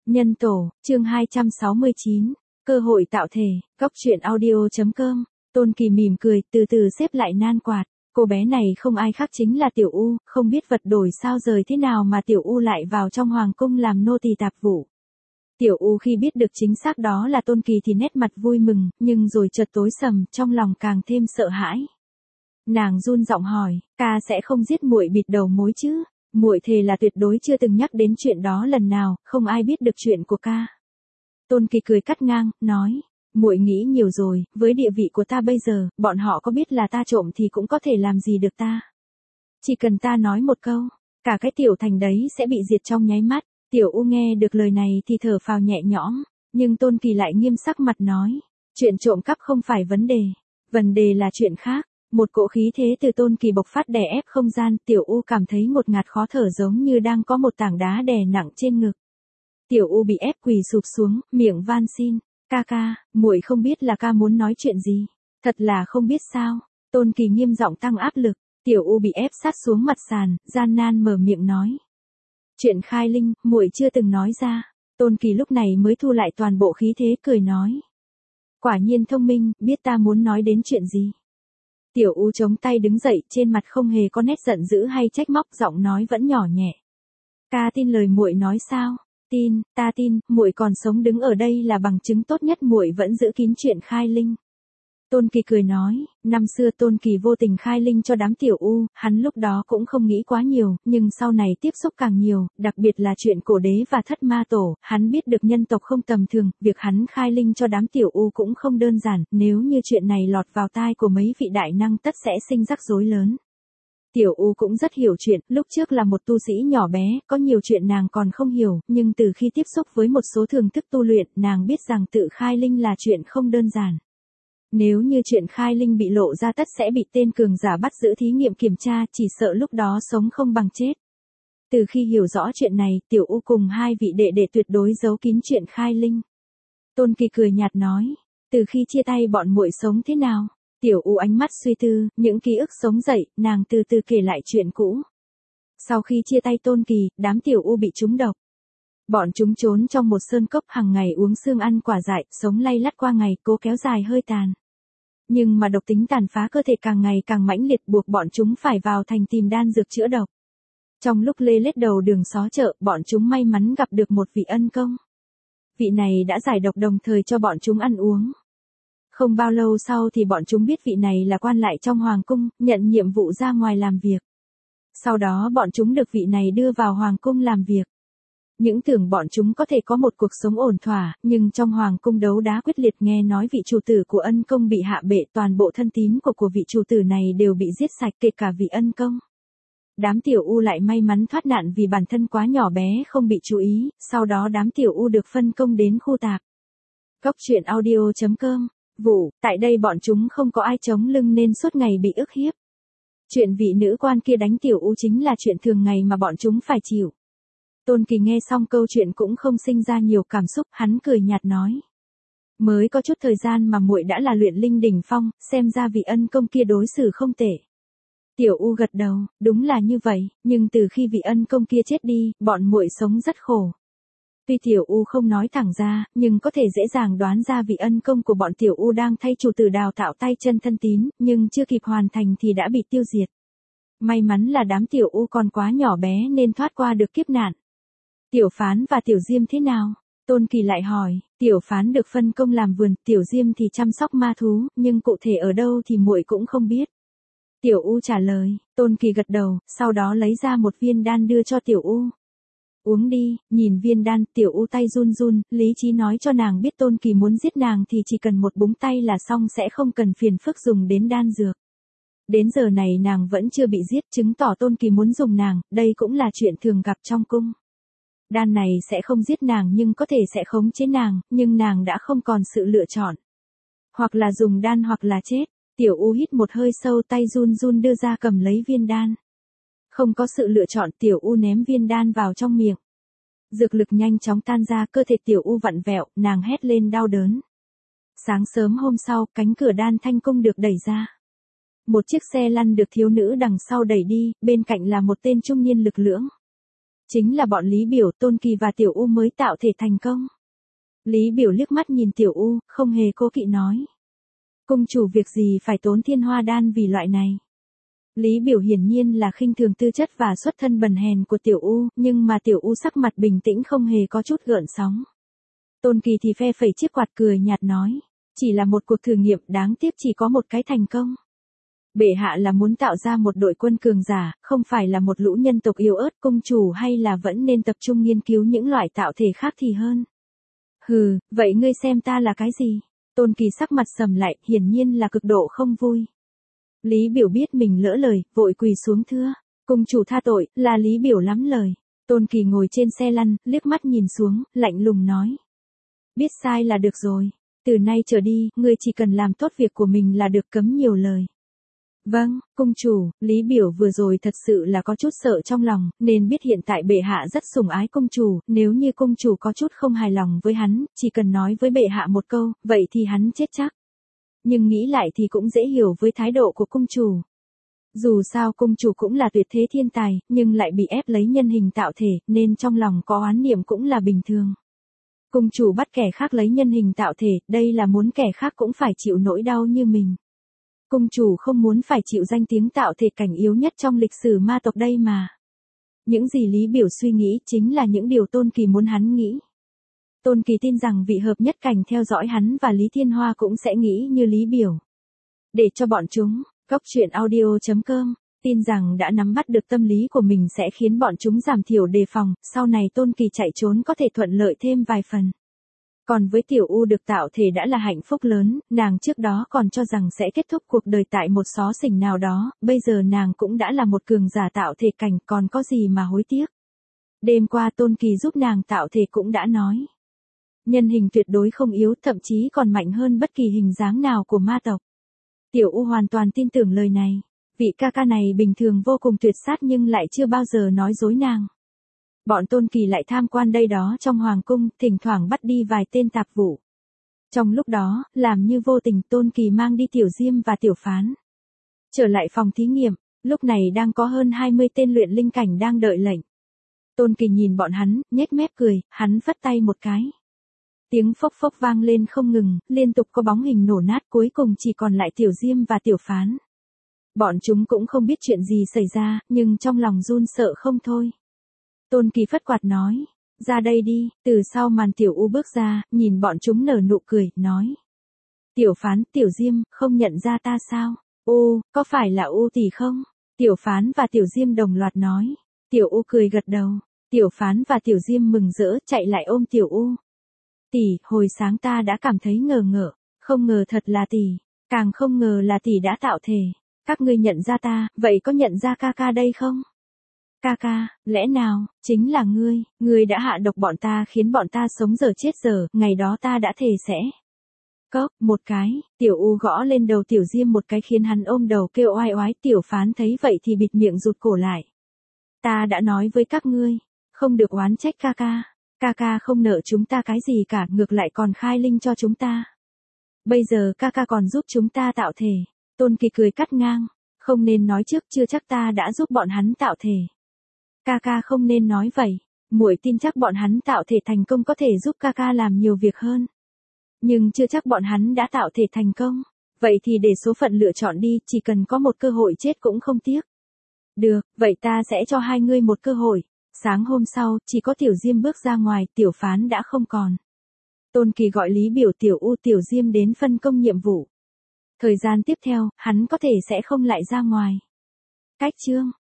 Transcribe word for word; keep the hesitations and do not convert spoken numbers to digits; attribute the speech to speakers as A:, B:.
A: Nhân tổ, chương hai trăm sáu mươi chín, cơ hội tạo thể, góc truyện audio.com, Tôn Kỳ mỉm cười, từ từ xếp lại nan quạt, cô bé này không ai khác chính là Tiểu U, không biết vật đổi sao rời thế nào mà Tiểu U lại vào trong hoàng cung làm nô tỳ tạp vụ. Tiểu U khi biết được chính xác đó là Tôn Kỳ thì nét mặt vui mừng, nhưng rồi chợt tối sầm, trong lòng càng thêm sợ hãi. Nàng run giọng hỏi, ca sẽ không giết muội bịt đầu mối chứ? Muội thề là tuyệt đối chưa từng nhắc đến chuyện đó lần nào, không ai biết được chuyện của ca. Tôn Kỳ cười cắt ngang, nói, muội nghĩ nhiều rồi, với địa vị của ta bây giờ, bọn họ có biết là ta trộm thì cũng có thể làm gì được ta. Chỉ cần ta nói một câu, cả cái tiểu thành đấy sẽ bị diệt trong nháy mắt. Tiểu U nghe được lời này thì thở phào nhẹ nhõm, nhưng Tôn Kỳ lại nghiêm sắc mặt nói, chuyện trộm cắp không phải vấn đề, vấn đề là chuyện khác. Một cỗ khí thế từ Tôn Kỳ bộc phát đè ép không gian, Tiểu U cảm thấy ngột ngạt khó thở giống như đang có một tảng đá đè nặng trên ngực. Tiểu U bị ép quỳ sụp xuống, miệng van xin, ca ca, muội không biết là ca muốn nói chuyện gì, thật là không biết sao. Tôn Kỳ nghiêm giọng tăng áp lực, Tiểu U bị ép sát xuống mặt sàn, gian nan mở miệng nói. Chuyện khai linh, muội chưa từng nói ra. Tôn Kỳ lúc này mới thu lại toàn bộ khí thế cười nói. Quả nhiên thông minh, biết ta muốn nói đến chuyện gì. Tiểu U chống tay đứng dậy, trên mặt không hề có nét giận dữ hay trách móc, giọng nói vẫn nhỏ nhẹ. Ca tin lời muội nói sao? Tin, ta tin, muội còn sống đứng ở đây là bằng chứng tốt nhất muội vẫn giữ kín chuyện khai linh. Tôn Kỳ cười nói, năm xưa Tôn Kỳ vô tình khai linh cho đám Tiểu U, hắn lúc đó cũng không nghĩ quá nhiều, nhưng sau này tiếp xúc càng nhiều, đặc biệt là chuyện cổ đế và thất ma tổ, hắn biết được nhân tộc không tầm thường, việc hắn khai linh cho đám Tiểu U cũng không đơn giản, nếu như chuyện này lọt vào tai của mấy vị đại năng tất sẽ sinh rắc rối lớn. Tiểu U cũng rất hiểu chuyện, lúc trước là một tu sĩ nhỏ bé, có nhiều chuyện nàng còn không hiểu, nhưng từ khi tiếp xúc với một số thường thức tu luyện, nàng biết rằng tự khai linh là chuyện không đơn giản. Nếu như chuyện khai linh bị lộ ra tất sẽ bị tên cường giả bắt giữ thí nghiệm kiểm tra, chỉ sợ lúc đó sống không bằng chết. Từ khi hiểu rõ chuyện này, Tiểu U cùng hai vị đệ đệ tuyệt đối giấu kín chuyện khai linh. Tôn Kỳ cười nhạt nói, từ khi chia tay bọn muội sống thế nào? Tiểu U ánh mắt suy tư, những ký ức sống dậy, nàng từ từ kể lại chuyện cũ. Sau khi chia tay Tôn Kỳ, đám Tiểu U bị trúng độc. Bọn chúng trốn trong một sơn cốc, hàng ngày uống xương ăn quả dại, sống lay lắt qua ngày, cố kéo dài hơi tàn. Nhưng mà độc tính tàn phá cơ thể càng ngày càng mãnh liệt, buộc bọn chúng phải vào thành tìm đan dược chữa độc. Trong lúc lê lết đầu đường xó chợ, bọn chúng may mắn gặp được một vị ân công. Vị này đã giải độc đồng thời cho bọn chúng ăn uống. Không bao lâu sau thì bọn chúng biết vị này là quan lại trong hoàng cung, nhận nhiệm vụ ra ngoài làm việc. Sau đó bọn chúng được vị này đưa vào hoàng cung làm việc. Những tưởng bọn chúng có thể có một cuộc sống ổn thỏa, nhưng trong hoàng cung đấu đá quyết liệt, nghe nói vị chủ tử của ân công bị hạ bệ, toàn bộ thân tín của của vị chủ tử này đều bị giết sạch, kể cả vị ân công. Đám Tiểu U lại may mắn thoát nạn vì bản thân quá nhỏ bé không bị chú ý, sau đó đám Tiểu U được phân công đến khu tạp. Góc truyện audio.com, vụ, tại đây bọn chúng không có ai chống lưng nên suốt ngày bị ức hiếp. Chuyện vị nữ quan kia đánh Tiểu U chính là chuyện thường ngày mà bọn chúng phải chịu. Tôn Kỳ nghe xong câu chuyện cũng không sinh ra nhiều cảm xúc, hắn cười nhạt nói. Mới có chút thời gian mà muội đã là luyện linh đỉnh phong, xem ra vị ân công kia đối xử không tệ. Tiểu U gật đầu, đúng là như vậy, nhưng từ khi vị ân công kia chết đi, bọn muội sống rất khổ. Tuy Tiểu U không nói thẳng ra, nhưng có thể dễ dàng đoán ra vị ân công của bọn Tiểu U đang thay chủ tử đào tạo tay chân thân tín, nhưng chưa kịp hoàn thành thì đã bị tiêu diệt. May mắn là đám Tiểu U còn quá nhỏ bé nên thoát qua được kiếp nạn. Tiểu Phán và Tiểu Diêm thế nào? Tôn Kỳ lại hỏi, Tiểu Phán được phân công làm vườn, Tiểu Diêm thì chăm sóc ma thú, nhưng cụ thể ở đâu thì muội cũng không biết. Tiểu U trả lời, Tôn Kỳ gật đầu, sau đó lấy ra một viên đan đưa cho Tiểu U. Uống đi, nhìn viên đan, Tiểu U tay run run, lý trí nói cho nàng biết Tôn Kỳ muốn giết nàng thì chỉ cần một búng tay là xong, sẽ không cần phiền phức dùng đến đan dược. Đến giờ này nàng vẫn chưa bị giết, chứng tỏ Tôn Kỳ muốn dùng nàng, đây cũng là chuyện thường gặp trong cung. Đan này sẽ không giết nàng nhưng có thể sẽ khống chế nàng, nhưng nàng đã không còn sự lựa chọn. Hoặc là dùng đan hoặc là chết. Tiểu U hít một hơi sâu, tay run run đưa ra cầm lấy viên đan. Không có sự lựa chọn, Tiểu U ném viên đan vào trong miệng. Dược lực nhanh chóng tan ra, cơ thể Tiểu U vặn vẹo, nàng hét lên đau đớn. Sáng sớm hôm sau, cánh cửa đan thanh cung được đẩy ra. Một chiếc xe lăn được thiếu nữ đằng sau đẩy đi, bên cạnh là một tên trung niên lực lưỡng. Chính là bọn Lý Biểu, Tôn Kỳ và Tiểu U mới tạo thể thành công. Lý Biểu liếc mắt nhìn Tiểu U, không hề cố kỵ nói. Cung chủ việc gì phải tốn thiên hoa đan vì loại này. Lý Biểu hiển nhiên là khinh thường tư chất và xuất thân bần hèn của Tiểu U, nhưng mà Tiểu U sắc mặt bình tĩnh không hề có chút gợn sóng. Tôn Kỳ thì phe phẩy chiếc quạt cười nhạt nói. Chỉ là một cuộc thử nghiệm, đáng tiếc chỉ có một cái thành công. Bệ hạ là muốn tạo ra một đội quân cường giả, không phải là một lũ nhân tộc yếu ớt, cung chủ hay là vẫn nên tập trung nghiên cứu những loại tạo thể khác thì hơn. Hừ, vậy ngươi xem ta là cái gì? Tôn Kỳ sắc mặt sầm lại, hiển nhiên là cực độ không vui. Lý Biểu biết mình lỡ lời, vội quỳ xuống thưa. Cung chủ tha tội, là Lý Biểu lắm lời. Tôn Kỳ ngồi trên xe lăn, liếc mắt nhìn xuống, lạnh lùng nói. Biết sai là được rồi. Từ nay trở đi, ngươi chỉ cần làm tốt việc của mình là được, cấm nhiều lời. Vâng, cung chủ, Lý Biểu vừa rồi thật sự là có chút sợ trong lòng, nên biết hiện tại bệ hạ rất sủng ái cung chủ, nếu như cung chủ có chút không hài lòng với hắn, chỉ cần nói với bệ hạ một câu, vậy thì hắn chết chắc. Nhưng nghĩ lại thì cũng dễ hiểu với thái độ của cung chủ. Dù sao cung chủ cũng là tuyệt thế thiên tài, nhưng lại bị ép lấy nhân hình tạo thể, nên trong lòng có oán niệm cũng là bình thường. Cung chủ bắt kẻ khác lấy nhân hình tạo thể, đây là muốn kẻ khác cũng phải chịu nỗi đau như mình. Cung chủ không muốn phải chịu danh tiếng tạo thể cảnh yếu nhất trong lịch sử ma tộc đây mà. Những gì Lý Biểu suy nghĩ chính là những điều Tôn Kỳ muốn hắn nghĩ. Tôn Kỳ tin rằng vị hợp nhất cảnh theo dõi hắn và Lý Thiên Hoa cũng sẽ nghĩ như Lý Biểu. Để cho bọn chúng, góc truyện audio chấm com, tin rằng đã nắm bắt được tâm lý của mình sẽ khiến bọn chúng giảm thiểu đề phòng, sau này Tôn Kỳ chạy trốn có thể thuận lợi thêm vài phần. Còn với Tiểu U được tạo thể đã là hạnh phúc lớn, nàng trước đó còn cho rằng sẽ kết thúc cuộc đời tại một xó xỉnh nào đó, bây giờ nàng cũng đã là một cường giả tạo thể cảnh, còn có gì mà hối tiếc. Đêm qua Tôn Kỳ giúp nàng tạo thể cũng đã nói. Nhân hình tuyệt đối không yếu, thậm chí còn mạnh hơn bất kỳ hình dáng nào của ma tộc. Tiểu U hoàn toàn tin tưởng lời này. Vị ca ca này bình thường vô cùng tuyệt sát nhưng lại chưa bao giờ nói dối nàng. Bọn Tôn Kỳ lại tham quan đây đó trong hoàng cung, thỉnh thoảng bắt đi vài tên tạp vụ. Trong lúc đó, làm như vô tình Tôn Kỳ mang đi Tiểu Diêm và Tiểu Phán. Trở lại phòng thí nghiệm, lúc này đang có hơn hai mươi tên luyện linh cảnh đang đợi lệnh. Tôn Kỳ nhìn bọn hắn, nhếch mép cười, hắn vất tay một cái. Tiếng phốc phốc vang lên không ngừng, liên tục có bóng hình nổ nát, cuối cùng chỉ còn lại Tiểu Diêm và Tiểu Phán. Bọn chúng cũng không biết chuyện gì xảy ra, nhưng trong lòng run sợ không thôi. Tôn Kỳ phất quạt nói, ra đây đi, từ sau màn Tiểu U bước ra, nhìn bọn chúng nở nụ cười, nói. Tiểu Phán, Tiểu Diêm, không nhận ra ta sao? U, có phải là U tỷ không? Tiểu Phán và Tiểu Diêm đồng loạt nói. Tiểu U cười gật đầu, Tiểu Phán và Tiểu Diêm mừng rỡ chạy lại ôm Tiểu U. Tỷ, hồi sáng ta đã cảm thấy ngờ ngợ, không ngờ thật là tỷ, càng không ngờ là tỷ đã tạo thể. Các ngươi nhận ra ta, vậy có nhận ra ca ca đây không? Ca ca, lẽ nào, chính là ngươi, ngươi đã hạ độc bọn ta khiến bọn ta sống dở chết dở, ngày đó ta đã thề sẽ. Cốc, một cái, Tiểu U gõ lên đầu Tiểu Diêm một cái khiến hắn ôm đầu kêu oai oái, Tiểu Phán thấy vậy thì bịt miệng rụt cổ lại. Ta đã nói với các ngươi, không được oán trách ca ca, ca ca không nợ chúng ta cái gì cả, ngược lại còn khai linh cho chúng ta. Bây giờ ca ca còn giúp chúng ta tạo thể. Tôn Kỳ cười cắt ngang, không nên nói trước, chưa chắc ta đã giúp bọn hắn tạo thể. Ca ca không nên nói vậy, muội tin chắc bọn hắn tạo thể thành công có thể giúp ca ca làm nhiều việc hơn. Nhưng chưa chắc bọn hắn đã tạo thể thành công, vậy thì để số phận lựa chọn đi, chỉ cần có một cơ hội chết cũng không tiếc. Được, vậy ta sẽ cho hai ngươi một cơ hội. Sáng hôm sau, chỉ có Tiểu Diêm bước ra ngoài, Tiểu Phán đã không còn. Tôn Kỳ gọi Lý Biểu, Tiểu U, Tiểu Diêm đến phân công nhiệm vụ. Thời gian tiếp theo, hắn có thể sẽ không lại ra ngoài. Cách chương